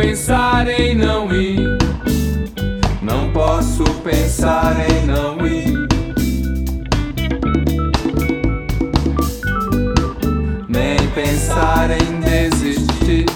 pensar em não ir. Não posso pensar em não ir. Nem pensar em desistir.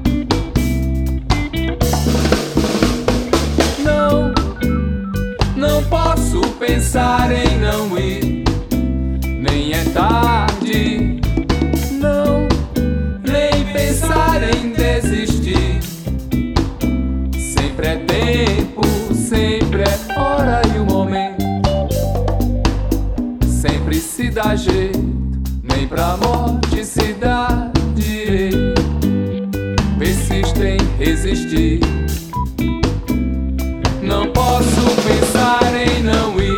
Não posso pensar em não ir. Nem é tarde. Não, nem pensar em desistir. Sempre é tempo, sempre é hora e o momento. Sempre se dá jeito, nem pra morte se dá direito. Persiste em resistir. Não posso pensar em não ir.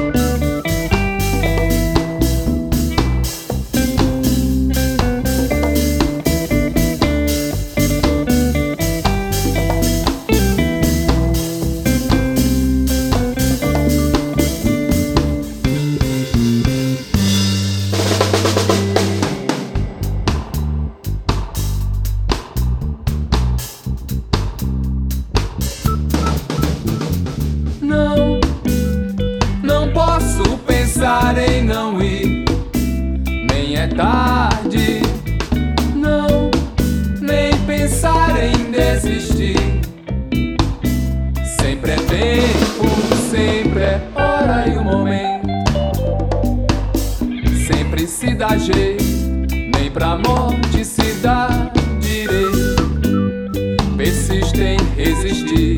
Não posso pensar em não ir. Nem é tarde. Não, nem pensar em desistir. Sempre é tempo, sempre é hora e o momento. Sempre se dá jeito, nem pra morte se dá direito. Persiste em resistir.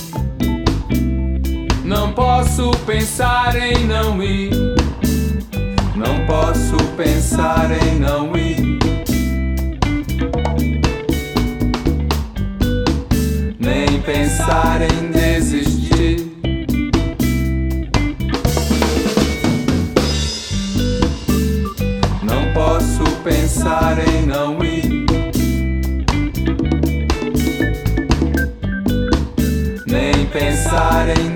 Não posso pensar em não ir. Não posso pensar em não ir. Nem pensar em desistir. Não posso pensar em não ir. Nem pensar em